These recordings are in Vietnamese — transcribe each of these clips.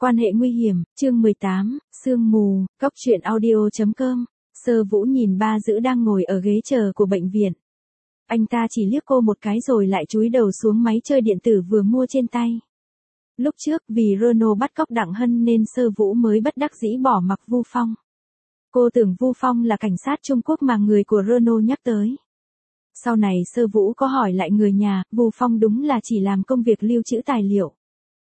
Quan hệ nguy hiểm, chương 18, sương mù, cóc truyện audio.com. Sơ Vũ nhìn ba dữ đang ngồi ở ghế chờ của bệnh viện. Anh ta chỉ liếc cô một cái rồi lại chúi đầu xuống máy chơi điện tử vừa mua trên tay. Lúc trước vì Renault bắt cóc Đặng Hân nên Sơ Vũ mới bất đắc dĩ bỏ mặc Vu Phong. Cô tưởng Vu Phong là cảnh sát Trung Quốc mà người của Renault nhắc tới. Sau này Sơ Vũ có hỏi lại người nhà, Vu Phong đúng là chỉ làm công việc lưu trữ tài liệu.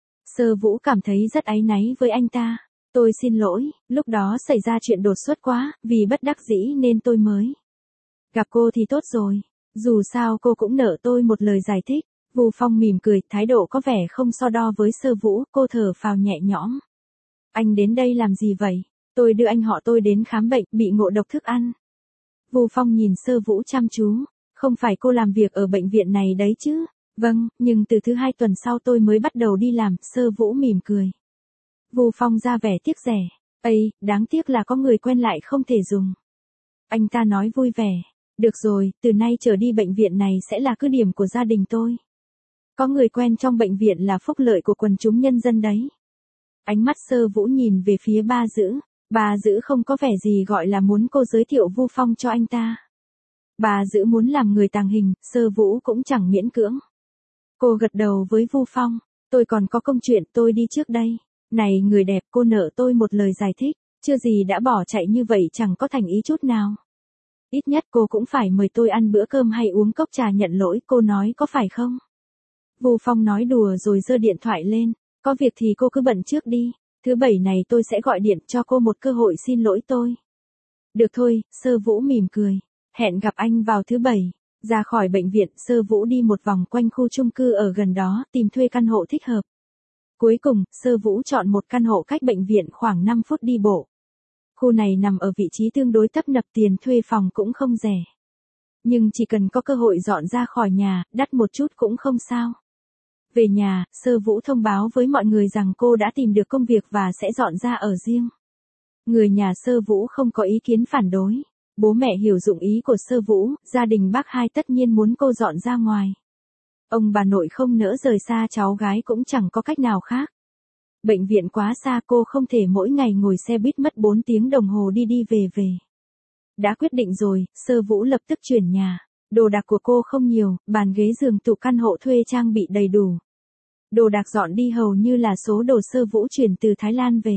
Sơ Vũ cảm thấy rất áy náy với anh ta. Tôi xin lỗi, lúc đó xảy ra chuyện đột xuất quá, vì bất đắc dĩ nên tôi mới gặp cô thì tốt rồi. Dù sao cô cũng nợ tôi một lời giải thích. Vu Phong mỉm cười, thái độ có vẻ không so đo với Sơ Vũ, cô thở phào nhẹ nhõm. Anh đến đây làm gì vậy? Tôi đưa anh họ tôi đến khám bệnh, bị ngộ độc thức ăn. Vu Phong nhìn Sơ Vũ chăm chú. Không phải cô làm việc ở bệnh viện này đấy chứ? Vâng, nhưng từ thứ 2 tuần sau tôi mới bắt đầu đi làm, Sơ Vũ mỉm cười. Vu Phong ra vẻ tiếc rẻ. Ây, đáng tiếc là có người quen lại không thể dùng. Anh ta nói vui vẻ. Được rồi, từ nay trở đi bệnh viện này sẽ là cứ điểm của gia đình tôi. Có người quen trong bệnh viện là phúc lợi của quần chúng nhân dân đấy. Ánh mắt Sơ Vũ nhìn về phía ba dữ. Ba dữ không có vẻ gì gọi là muốn cô giới thiệu Vu Phong cho anh ta. Bà dữ muốn làm người tàng hình, Sơ Vũ cũng chẳng miễn cưỡng. Cô gật đầu với Vu Phong. Tôi còn có công chuyện, tôi đi trước đây. Này người đẹp, cô nợ tôi một lời giải thích. Chưa gì đã bỏ chạy như vậy chẳng có thành ý chút nào. Ít nhất cô cũng phải mời tôi ăn bữa cơm hay uống cốc trà nhận lỗi, cô nói có phải không? Vu Phong nói đùa rồi giơ điện thoại lên. Có việc thì cô cứ bận trước đi. Thứ 7 này tôi sẽ gọi điện cho cô một cơ hội xin lỗi tôi. Được thôi, Sơ Vũ mỉm cười. Hẹn gặp anh vào thứ 7. Ra khỏi bệnh viện, Sơ Vũ đi một vòng quanh khu chung cư ở gần đó, tìm thuê căn hộ thích hợp. Cuối cùng, Sơ Vũ chọn một căn hộ cách bệnh viện khoảng 5 phút đi bộ. Khu này nằm ở vị trí tương đối tấp nập, tiền thuê phòng cũng không rẻ. Nhưng chỉ cần có cơ hội dọn ra khỏi nhà, đắt một chút cũng không sao. Về nhà, Sơ Vũ thông báo với mọi người rằng cô đã tìm được công việc và sẽ dọn ra ở riêng. Người nhà Sơ Vũ không có ý kiến phản đối. Bố mẹ hiểu dụng ý của Sơ Vũ, gia đình bác Hai tất nhiên muốn cô dọn ra ngoài. Ông bà nội không nỡ rời xa cháu gái cũng chẳng có cách nào khác. Bệnh viện quá xa, cô không thể mỗi ngày ngồi xe buýt mất 4 tiếng đồng hồ đi đi về về. Đã quyết định rồi, Sơ Vũ lập tức chuyển nhà. Đồ đạc của cô không nhiều, bàn ghế giường tủ căn hộ thuê trang bị đầy đủ. Đồ đạc dọn đi hầu như là số đồ Sơ Vũ chuyển từ Thái Lan về.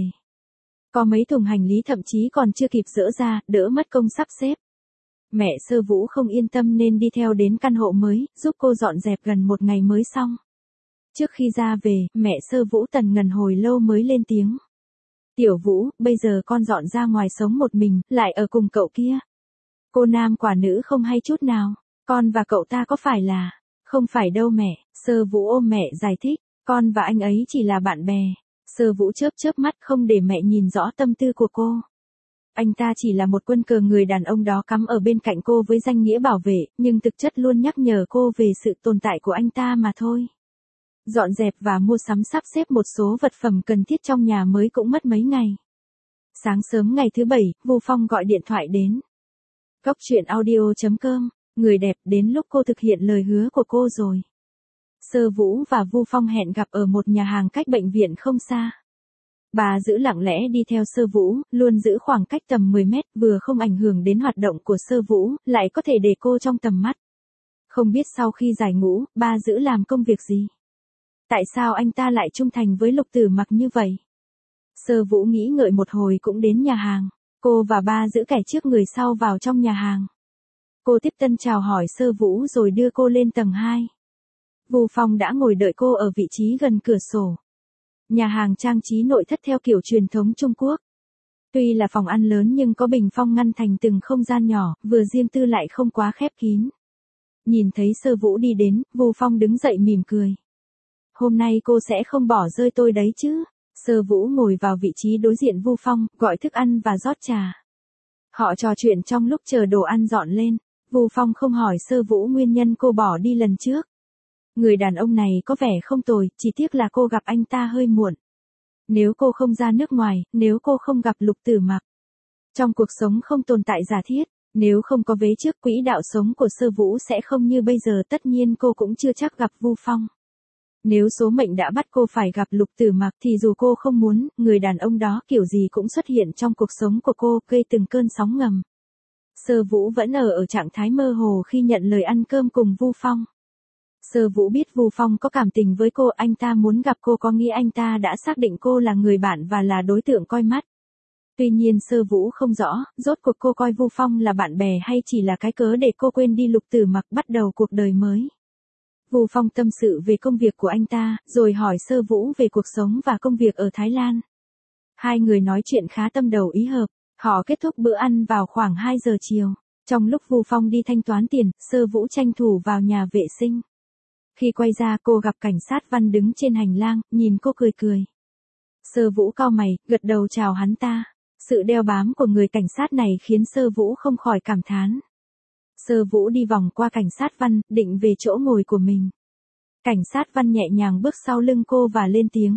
Có mấy thùng hành lý thậm chí còn chưa kịp dỡ ra, đỡ mất công sắp xếp. Mẹ Sơ Vũ không yên tâm nên đi theo đến căn hộ mới, giúp cô dọn dẹp gần một ngày mới xong. Trước khi ra về, mẹ Sơ Vũ tần ngần hồi lâu mới lên tiếng. Tiểu Vũ, bây giờ con dọn ra ngoài sống một mình, lại ở cùng cậu kia. Cô nam quả nữ không hay chút nào. Con và cậu ta có phải là... Không phải đâu mẹ, Sơ Vũ ôm mẹ giải thích. Con và anh ấy chỉ là bạn bè. Sơ Vũ chớp chớp mắt không để mẹ nhìn rõ tâm tư của cô. Anh ta chỉ là một quân cờ người đàn ông đó cắm ở bên cạnh cô với danh nghĩa bảo vệ, nhưng thực chất luôn nhắc nhở cô về sự tồn tại của anh ta mà thôi. Dọn dẹp và mua sắm sắp xếp một số vật phẩm cần thiết trong nhà mới cũng mất mấy ngày. Sáng sớm ngày thứ 7, Vu Phong gọi điện thoại đến. Cóc truyện audio.com, người đẹp, đến lúc cô thực hiện lời hứa của cô rồi. Sơ Vũ và Vu Phong hẹn gặp ở một nhà hàng cách bệnh viện không xa. Bà giữ lặng lẽ đi theo Sơ Vũ, luôn giữ khoảng cách tầm 10 mét, vừa không ảnh hưởng đến hoạt động của Sơ Vũ, lại có thể để cô trong tầm mắt. Không biết sau khi giải ngũ, bà giữ làm công việc gì? Tại sao anh ta lại trung thành với Lục Tử Mặc như vậy? Sơ Vũ nghĩ ngợi một hồi cũng đến nhà hàng. Cô và ba giữ kẻ trước người sau vào trong nhà hàng. Cô tiếp tân chào hỏi Sơ Vũ rồi đưa cô lên tầng 2. Vu Phong đã ngồi đợi cô ở vị trí gần cửa sổ. Nhà hàng trang trí nội thất theo kiểu truyền thống Trung Quốc. Tuy là phòng ăn lớn nhưng có bình phong ngăn thành từng không gian nhỏ, vừa riêng tư lại không quá khép kín. Nhìn thấy Sơ Vũ đi đến, Vu Phong đứng dậy mỉm cười. Hôm nay cô sẽ không bỏ rơi tôi đấy chứ? Sơ Vũ ngồi vào vị trí đối diện Vu Phong, gọi thức ăn và rót trà. Họ trò chuyện trong lúc chờ đồ ăn dọn lên. Vu Phong không hỏi Sơ Vũ nguyên nhân cô bỏ đi lần trước. Người đàn ông này có vẻ không tồi, chỉ tiếc là cô gặp anh ta hơi muộn. Nếu cô không ra nước ngoài, nếu cô không gặp Lục Tử Mặc. Trong cuộc sống không tồn tại giả thiết, nếu không có vế trước, quỹ đạo sống của Sơ Vũ sẽ không như bây giờ, tất nhiên cô cũng chưa chắc gặp Vu Phong. Nếu số mệnh đã bắt cô phải gặp Lục Tử Mặc thì dù cô không muốn, người đàn ông đó kiểu gì cũng xuất hiện trong cuộc sống của cô, gây từng cơn sóng ngầm. Sơ Vũ vẫn ở trạng thái mơ hồ khi nhận lời ăn cơm cùng Vu Phong. Sơ Vũ biết Vu Phong có cảm tình với cô, anh ta muốn gặp cô có nghĩa anh ta đã xác định cô là người bạn và là đối tượng coi mắt. Tuy nhiên Sơ Vũ không rõ, rốt cuộc cô coi Vu Phong là bạn bè hay chỉ là cái cớ để cô quên đi Lục Tử Mặc bắt đầu cuộc đời mới. Vu Phong tâm sự về công việc của anh ta, rồi hỏi Sơ Vũ về cuộc sống và công việc ở Thái Lan. Hai người nói chuyện khá tâm đầu ý hợp, họ kết thúc bữa ăn vào khoảng 2 giờ chiều. Trong lúc Vu Phong đi thanh toán tiền, Sơ Vũ tranh thủ vào nhà vệ sinh. Khi quay ra cô gặp cảnh sát Văn đứng trên hành lang, nhìn cô cười cười. Sơ Vũ cau mày, gật đầu chào hắn ta. Sự đeo bám của người cảnh sát này khiến Sơ Vũ không khỏi cảm thán. Sơ Vũ đi vòng qua cảnh sát Văn, định về chỗ ngồi của mình. Cảnh sát Văn nhẹ nhàng bước sau lưng cô và lên tiếng.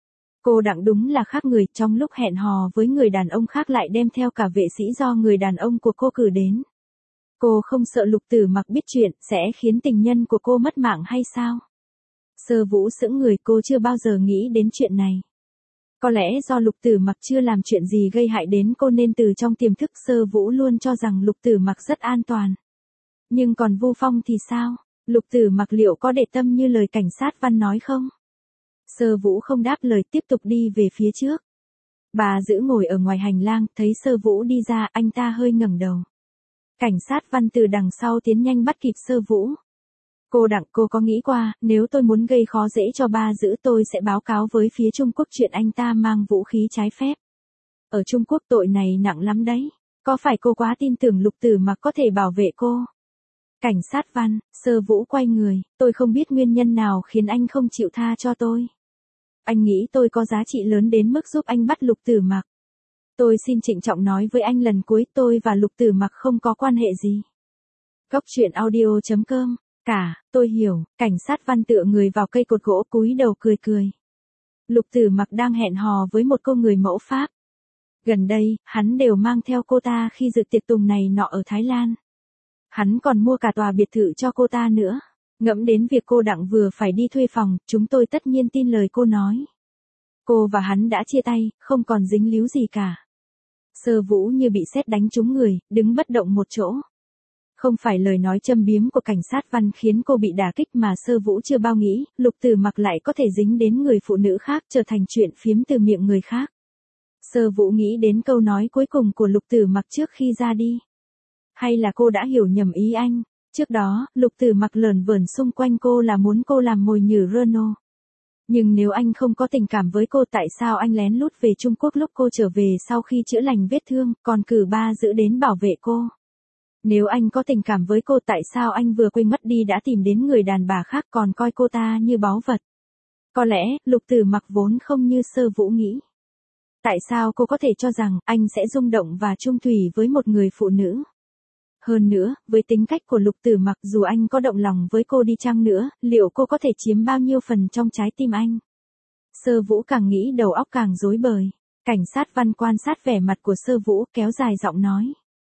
Cô Đặng đúng là khác người, trong lúc hẹn hò với người đàn ông khác lại đem theo cả vệ sĩ do người đàn ông của cô cử đến. Cô không sợ Lục Tử Mặc biết chuyện, sẽ khiến tình nhân của cô mất mạng hay sao? Sơ Vũ sững người, cô chưa bao giờ nghĩ đến chuyện này. Có lẽ do Lục Tử Mặc chưa làm chuyện gì gây hại đến cô nên từ trong tiềm thức Sơ Vũ luôn cho rằng Lục Tử Mặc rất an toàn. Nhưng còn Vu Phong thì sao? Lục Tử Mặc liệu có để tâm như lời cảnh sát Văn nói không? Sơ Vũ không đáp lời, tiếp tục đi về phía trước. Bà giữ ngồi ở ngoài hành lang, thấy Sơ Vũ đi ra, anh ta hơi ngẩng đầu. Cảnh sát Văn từ đằng sau tiến nhanh bắt kịp Sơ Vũ. Cô Đặng, cô có nghĩ qua, nếu tôi muốn gây khó dễ cho ba giữ tôi sẽ báo cáo với phía Trung Quốc chuyện anh ta mang vũ khí trái phép. Ở Trung Quốc tội này nặng lắm đấy. Có phải cô quá tin tưởng Lục Tử Mặc có thể bảo vệ cô? Cảnh sát Văn, Sơ Vũ quay người, tôi không biết nguyên nhân nào khiến anh không chịu tha cho tôi. Anh nghĩ tôi có giá trị lớn đến mức giúp anh bắt Lục Tử Mặc. Tôi xin trịnh trọng nói với anh lần cuối, tôi và Lục Tử Mặc không có quan hệ gì. Góc truyện audio.com. Tôi hiểu, cảnh sát Văn tựa người vào cây cột gỗ cúi đầu cười cười. Lục Tử Mặc đang hẹn hò với một cô người mẫu Pháp. Gần đây, hắn đều mang theo cô ta khi dự tiệc tùng này nọ ở Thái Lan. Hắn còn mua cả tòa biệt thự cho cô ta nữa. Ngẫm đến việc cô Đặng vừa phải đi thuê phòng, chúng tôi tất nhiên tin lời cô nói. Cô và hắn đã chia tay, không còn dính líu gì cả. Sơ Vũ như bị sét đánh trúng người, đứng bất động một chỗ. Không phải lời nói châm biếm của cảnh sát Văn khiến cô bị đả kích mà Sơ Vũ chưa bao nghĩ, Lục Tử Mặc lại có thể dính đến người phụ nữ khác trở thành chuyện phiếm từ miệng người khác. Sơ Vũ nghĩ đến câu nói cuối cùng của Lục Tử Mặc trước khi ra đi. Hay là cô đã hiểu nhầm ý anh? Trước đó, Lục Tử Mặc lởn vởn xung quanh cô là muốn cô làm mồi nhử Renault. Nhưng nếu anh không có tình cảm với cô, tại sao anh lén lút về Trung Quốc lúc cô trở về sau khi chữa lành vết thương, còn cử ba giữ đến bảo vệ cô? Nếu anh có tình cảm với cô, tại sao anh vừa quên mất đi đã tìm đến người đàn bà khác còn coi cô ta như báu vật? Có lẽ, Lục Tử Mặc vốn không như Sơ Vũ nghĩ. Tại sao cô có thể cho rằng anh sẽ rung động và chung thủy với một người phụ nữ? Hơn nữa, với tính cách của Lục Tử Mặc, dù anh có động lòng với cô đi chăng nữa, liệu cô có thể chiếm bao nhiêu phần trong trái tim anh? Sơ Vũ càng nghĩ đầu óc càng rối bời. Cảnh sát Văn quan sát vẻ mặt của Sơ Vũ, kéo dài giọng nói.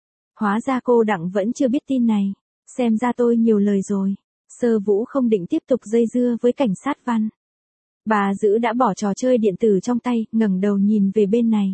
Hóa ra cô Đặng vẫn chưa biết tin này. Xem ra tôi nhiều lời rồi. Sơ Vũ không định tiếp tục dây dưa với cảnh sát Văn. Bà giữ đã bỏ trò chơi điện tử trong tay, ngẩng đầu nhìn về bên này.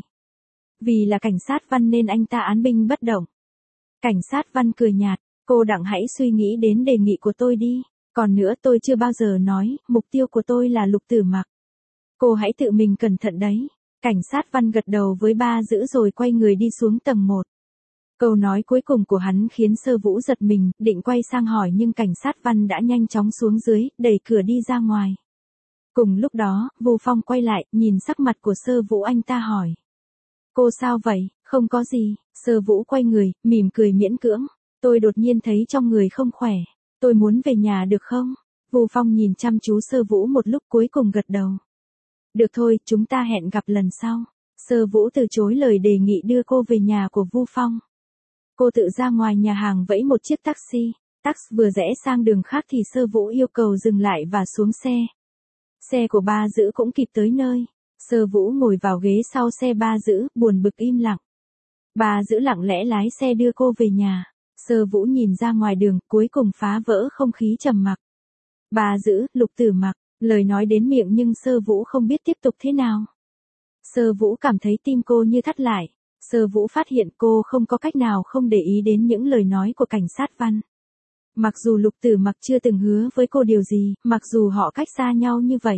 Vì là cảnh sát Văn nên anh ta án binh bất động. Cảnh sát Văn cười nhạt, cô Đặng hãy suy nghĩ đến đề nghị của tôi đi. Còn nữa, tôi chưa bao giờ nói, mục tiêu của tôi là Lục Tử Mặc. Cô hãy tự mình cẩn thận đấy. Cảnh sát Văn gật đầu với ba giữ rồi quay người đi xuống tầng 1. Câu nói cuối cùng của hắn khiến Sơ Vũ giật mình, định quay sang hỏi nhưng cảnh sát Văn đã nhanh chóng xuống dưới, đẩy cửa đi ra ngoài. Cùng lúc đó, Vu Phong quay lại, nhìn sắc mặt của Sơ Vũ anh ta hỏi. Cô sao vậy? Không có gì. Sơ Vũ quay người, mỉm cười miễn cưỡng. Tôi đột nhiên thấy trong người không khỏe. Tôi muốn về nhà được không? Vu Phong nhìn chăm chú Sơ Vũ một lúc cuối cùng gật đầu. Được thôi, chúng ta hẹn gặp lần sau. Sơ Vũ từ chối lời đề nghị đưa cô về nhà của Vu Phong. Cô tự ra ngoài nhà hàng vẫy một chiếc taxi. Taxi vừa rẽ sang đường khác thì Sơ Vũ yêu cầu dừng lại và xuống xe. Xe của ba giữ cũng kịp tới nơi. Sơ Vũ ngồi vào ghế sau xe ba giữ, buồn bực im lặng. Ba giữ lặng lẽ lái xe đưa cô về nhà. Sơ Vũ nhìn ra ngoài đường, cuối cùng phá vỡ không khí trầm mặc. Ba giữ, Lục Tử Mặc. Lời nói đến miệng nhưng Sơ Vũ không biết tiếp tục thế nào. Sơ Vũ cảm thấy tim cô như thắt lại. Sơ Vũ phát hiện cô không có cách nào không để ý đến những lời nói của cảnh sát Văn. Mặc dù Lục Tử Mặc chưa từng hứa với cô điều gì, mặc dù họ cách xa nhau như vậy.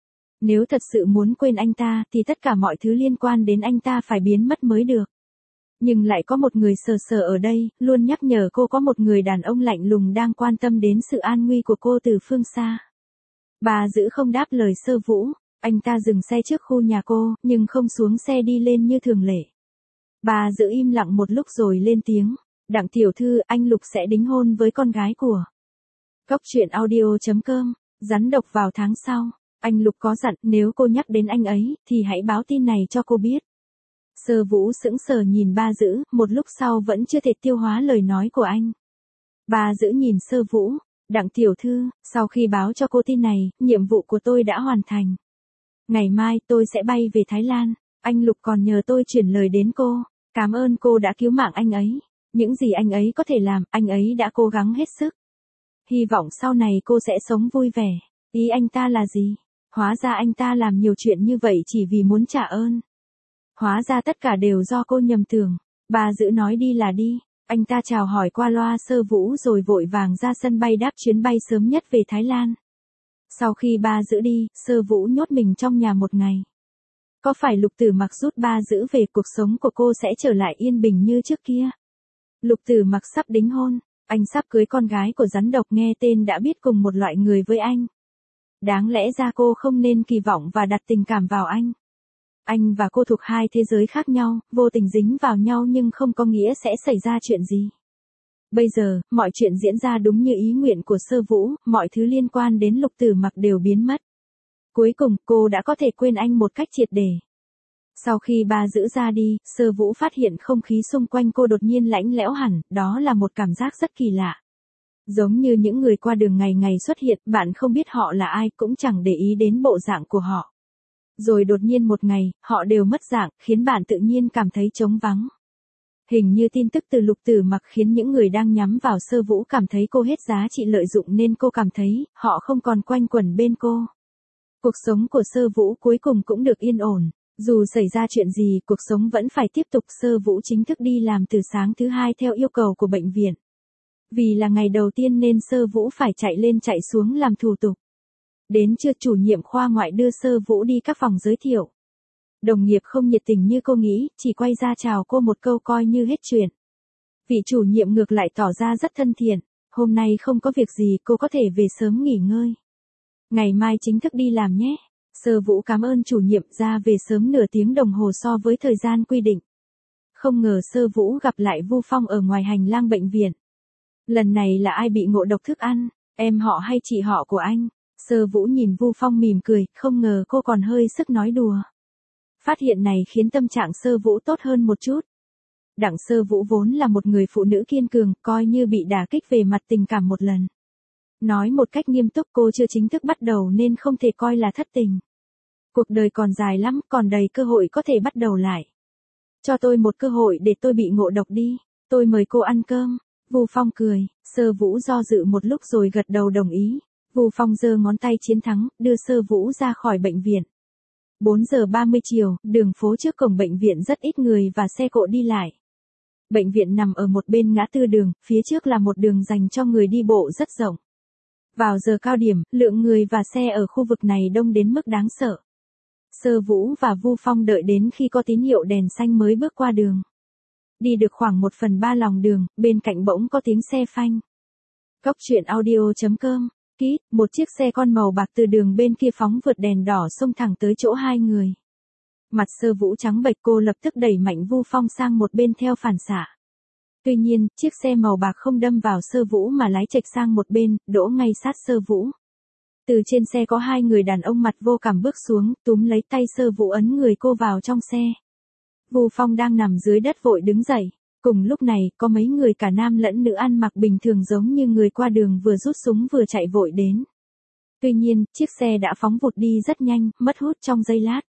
Nếu thật sự muốn quên anh ta thì tất cả mọi thứ liên quan đến anh ta phải biến mất mới được. Nhưng lại có một người sờ sờ ở đây, luôn nhắc nhở cô có một người đàn ông lạnh lùng đang quan tâm đến sự an nguy của cô từ phương xa. Bà Dữ không đáp lời Sơ Vũ, anh ta dừng xe trước khu nhà cô, nhưng không xuống xe đi lên như thường lệ. Bà Dữ im lặng một lúc rồi lên tiếng, Đặng tiểu thư, anh Lục sẽ đính hôn với con gái của. Cốc truyện audio.com, rắn độc vào tháng sau. Anh Lục có dặn nếu cô nhắc đến anh ấy, thì hãy báo tin này cho cô biết. Sơ Vũ sững sờ nhìn Ba Dữ, một lúc sau vẫn chưa thể tiêu hóa lời nói của anh. Ba Dữ nhìn Sơ Vũ, Đặng tiểu thư, sau khi báo cho cô tin này, nhiệm vụ của tôi đã hoàn thành. Ngày mai tôi sẽ bay về Thái Lan, anh Lục còn nhờ tôi chuyển lời đến cô, cảm ơn cô đã cứu mạng anh ấy. Những gì anh ấy có thể làm, anh ấy đã cố gắng hết sức. Hy vọng sau này cô sẽ sống vui vẻ. Ý anh ta là gì? Hóa ra anh ta làm nhiều chuyện như vậy chỉ vì muốn trả ơn. Hóa ra tất cả đều do cô nhầm tưởng. Bà Dữ nói đi là đi. Anh ta chào hỏi qua loa Sơ Vũ rồi vội vàng ra sân bay đáp chuyến bay sớm nhất về Thái Lan. Sau khi Ba Dữ đi, Sơ Vũ nhốt mình trong nhà một ngày. Có phải Lục Tử Mặc rút Ba Dữ về, cuộc sống của cô sẽ trở lại yên bình như trước kia? Lục Tử Mặc sắp đính hôn, anh sắp cưới con gái của rắn độc, nghe tên đã biết cùng một loại người với anh. Đáng lẽ ra cô không nên kỳ vọng và đặt tình cảm vào anh. Anh và cô thuộc hai thế giới khác nhau, vô tình dính vào nhau nhưng không có nghĩa sẽ xảy ra chuyện gì. Bây giờ, mọi chuyện diễn ra đúng như ý nguyện của Sơ Vũ, mọi thứ liên quan đến Lục Tử Mặc đều biến mất. Cuối cùng, cô đã có thể quên anh một cách triệt để. Sau khi Ba Dữ ra đi, Sơ Vũ phát hiện không khí xung quanh cô đột nhiên lạnh lẽo hẳn, đó là một cảm giác rất kỳ lạ. Giống như những người qua đường ngày ngày xuất hiện, bạn không biết họ là ai, cũng chẳng để ý đến bộ dạng của họ. Rồi đột nhiên một ngày, họ đều mất dạng, khiến bạn tự nhiên cảm thấy trống vắng. Hình như tin tức từ Lục Tử Mặc khiến những người đang nhắm vào Sơ Vũ cảm thấy cô hết giá trị lợi dụng nên cô cảm thấy, họ không còn quanh quẩn bên cô. Cuộc sống của Sơ Vũ cuối cùng cũng được yên ổn. Dù xảy ra chuyện gì, cuộc sống vẫn phải tiếp tục. Sơ Vũ chính thức đi làm từ sáng thứ Hai theo yêu cầu của bệnh viện. Vì là ngày đầu tiên nên Sơ Vũ phải chạy lên chạy xuống làm thủ tục. Đến trưa, chủ nhiệm khoa ngoại đưa Sơ Vũ đi các phòng giới thiệu. Đồng nghiệp không nhiệt tình như cô nghĩ, chỉ quay ra chào cô một câu coi như hết chuyện. Vị chủ nhiệm ngược lại tỏ ra rất thân thiện, hôm nay không có việc gì, cô có thể về sớm nghỉ ngơi. Ngày mai chính thức đi làm nhé. Sơ Vũ cảm ơn chủ nhiệm, ra về sớm nửa tiếng đồng hồ so với thời gian quy định. Không ngờ Sơ Vũ gặp lại Vu Phong ở ngoài hành lang bệnh viện. Lần này là ai bị ngộ độc thức ăn, em họ hay chị họ của anh? Sơ Vũ nhìn Vu Phong mỉm cười, không ngờ cô còn hơi sức nói đùa. Phát hiện này khiến tâm trạng Sơ Vũ tốt hơn một chút. Đặng Sơ Vũ vốn là một người phụ nữ kiên cường, coi như bị đả kích về mặt tình cảm một lần. Nói một cách nghiêm túc, cô chưa chính thức bắt đầu nên không thể coi là thất tình. Cuộc đời còn dài lắm, còn đầy cơ hội có thể bắt đầu lại. Cho tôi một cơ hội để tôi bị ngộ độc đi, tôi mời cô ăn cơm. Vu Phong cười, Sơ Vũ do dự một lúc rồi gật đầu đồng ý. Vu Phong giơ ngón tay chiến thắng, đưa Sơ Vũ ra khỏi bệnh viện. 4 giờ 30 chiều, đường phố trước cổng bệnh viện rất ít người và xe cộ đi lại. Bệnh viện nằm ở một bên ngã tư đường, phía trước là một đường dành cho người đi bộ rất rộng. Vào giờ cao điểm, lượng người và xe ở khu vực này đông đến mức đáng sợ. Sơ Vũ và Vu Phong đợi đến khi có tín hiệu đèn xanh mới bước qua đường. Đi được khoảng 1/3 lòng đường, bên cạnh bỗng có tiếng xe phanh. Cốc truyện audio.com, kít, một chiếc xe con màu bạc từ đường bên kia phóng vượt đèn đỏ xông thẳng tới chỗ hai người. Mặt Sơ Vũ trắng bệch, cô lập tức đẩy mạnh Vu Phong sang một bên theo phản xạ. Tuy nhiên, chiếc xe màu bạc không đâm vào Sơ Vũ mà lái chệch sang một bên, đỗ ngay sát Sơ Vũ. Từ trên xe có hai người đàn ông mặt vô cảm bước xuống, túm lấy tay Sơ Vũ ấn người cô vào trong xe. Vu Phong đang nằm dưới đất vội đứng dậy. Cùng lúc này, có mấy người cả nam lẫn nữ ăn mặc bình thường giống như người qua đường vừa rút súng vừa chạy vội đến. Tuy nhiên, chiếc xe đã phóng vụt đi rất nhanh, mất hút trong giây lát.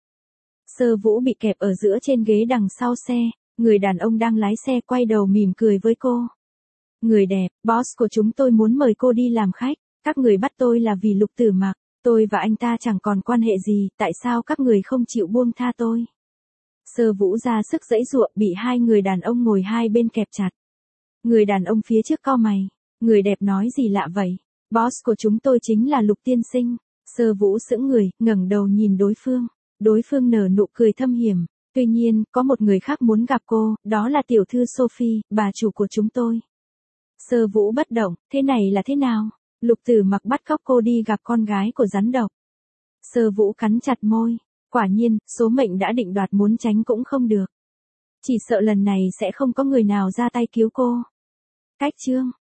Sơ Vũ bị kẹp ở giữa trên ghế đằng sau xe, người đàn ông đang lái xe quay đầu mỉm cười với cô. Người đẹp, boss của chúng tôi muốn mời cô đi làm khách, các người bắt tôi là vì Lục Tử Mặc. Tôi và anh ta chẳng còn quan hệ gì, tại sao các người không chịu buông tha tôi? Sơ Vũ ra sức giãy giụa, bị hai người đàn ông ngồi hai bên kẹp chặt. Người đàn ông phía trước cau mày. Người đẹp nói gì lạ vậy? Boss của chúng tôi chính là Lục tiên sinh. Sơ Vũ sững người, ngẩng đầu nhìn đối phương. Đối phương nở nụ cười thâm hiểm. Tuy nhiên, có một người khác muốn gặp cô, đó là tiểu thư Sophie, bà chủ của chúng tôi. Sơ Vũ bất động, thế này là thế nào? Lục Tử Mặc bắt cóc cô đi gặp con gái của rắn độc. Sơ Vũ cắn chặt môi. Quả nhiên, số mệnh đã định đoạt, muốn tránh cũng không được. Chỉ sợ lần này sẽ không có người nào ra tay cứu cô. Cách chương